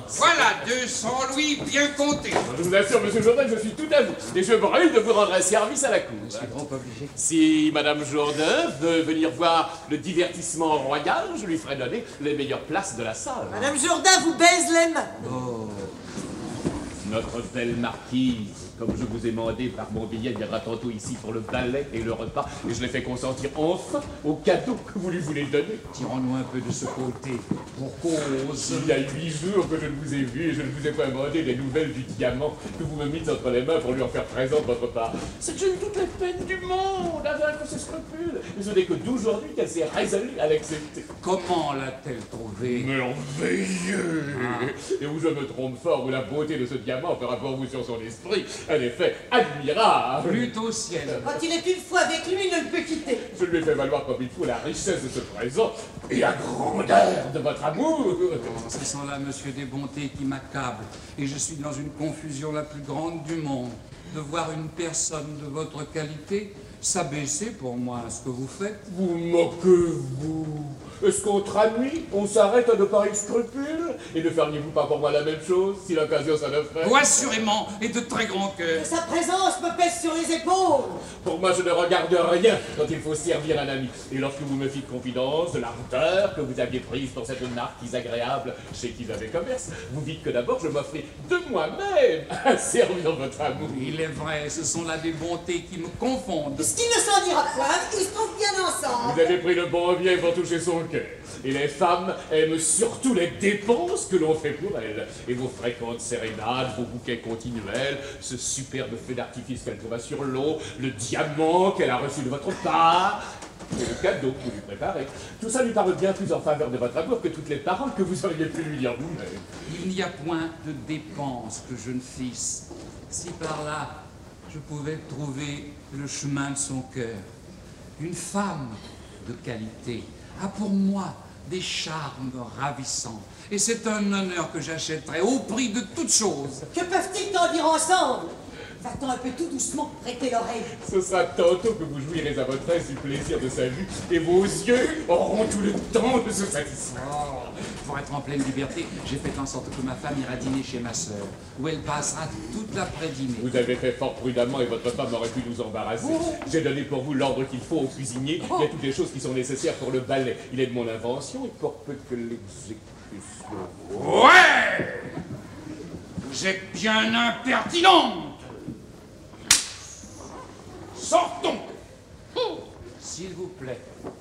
Voilà 200 louis bien comptés. Je vous assure, monsieur Jourdain, que je suis tout à vous. Et je brûle de vous rendre un service à la cour. Je suis trop obligé. Si madame Jourdain veut venir voir le divertissement royal, je lui ferai donner les meilleures places de la salle. Madame Jourdain vous baise les mains. Oh. Notre belle marquise, comme je vous ai demandé par mon billet, viendra tantôt ici pour le ballet et le repas, et je l'ai fait consentir enfin au cadeau que vous lui voulez donner. Tirons-nous un peu de ce côté, pour cause. Il y a 8 jours que je ne vous ai vu et je ne vous ai pas demandé des nouvelles du diamant que vous me mites entre les mains pour lui en faire présent de votre part. C'est que j'ai eu toutes les peines du monde à vaincre ses scrupules, et ce n'est que d'aujourd'hui qu'elle s'est résolue à l'accepter. Comment l'a-t-elle trouvé? Merveilleux! Et où je me trompe fort, où la beauté de ce diamant fera pour vous sur son esprit un effet admirable. Plutôt au ciel. Quand il est une fois avec lui, il ne le peut quitter. Je lui ai fait valoir comme il faut la richesse de ce présent et la grandeur de votre amour. Ce sont là, monsieur, des bontés qui m'accablent. Et je suis dans une confusion la plus grande du monde. De voir une personne de votre qualité s'abaisser pour moi à ce que vous faites. Vous moquez-vous? Est-ce qu'entre amis, on s'arrête à de pareils scrupules? Et ne feriez-vous pas pour moi la même chose, si l'occasion s'en offrait? Oh, assurément, et de très grand cœur. Que sa présence me pèse sur les épaules. Pour moi, je ne regarde rien quand il faut servir un ami. Et lorsque vous me fîtes confidence de l'ardeur que vous aviez prise pour cette marquise agréable chez qui j'avais commerce, vous dites que d'abord je m'offrais de moi-même à servir votre amour. Il est vrai, ce sont là des bontés qui me confondent. Ce qui ne s'en dira point, ils se trouvent bien ensemble. Vous avez pris le bon bien pour toucher son cœur. Et les femmes aiment surtout les dépenses que l'on fait pour elles. Et vos fréquentes sérénades, vos bouquets continuels, ce superbe feu d'artifice qu'elle trouva sur l'eau, le diamant qu'elle a reçu de votre part, et le cadeau que vous lui préparez. Tout ça lui parle bien plus en faveur de votre amour que toutes les paroles que vous auriez pu lui dire vous-même. Il n'y a point de dépenses que je ne fisse. Si par là, je pouvais trouver le chemin de son cœur. Une femme de qualité a pour moi des charmes ravissants. Et c'est un honneur que j'achèterais au prix de toute chose. Que peuvent-ils t'en dire ensemble? Va-t'en un peu tout doucement, prêtez l'oreille. Ce sera tantôt que vous jouirez à votre aise du plaisir de sa vue, et vos yeux auront tout le temps de se satisfaire. Oh, pour être en pleine liberté, j'ai fait en sorte que ma femme ira dîner chez ma sœur, où elle passera toute l'après-dînée. Vous avez fait fort prudemment et votre femme aurait pu nous embarrasser. J'ai donné pour vous l'ordre qu'il faut au cuisinier. Il y a toutes les choses qui sont nécessaires pour le ballet. Il est de mon invention et pour peu que l'exécution... Ouais! Vous êtes bien impertinente! Sortons! S'il vous plaît.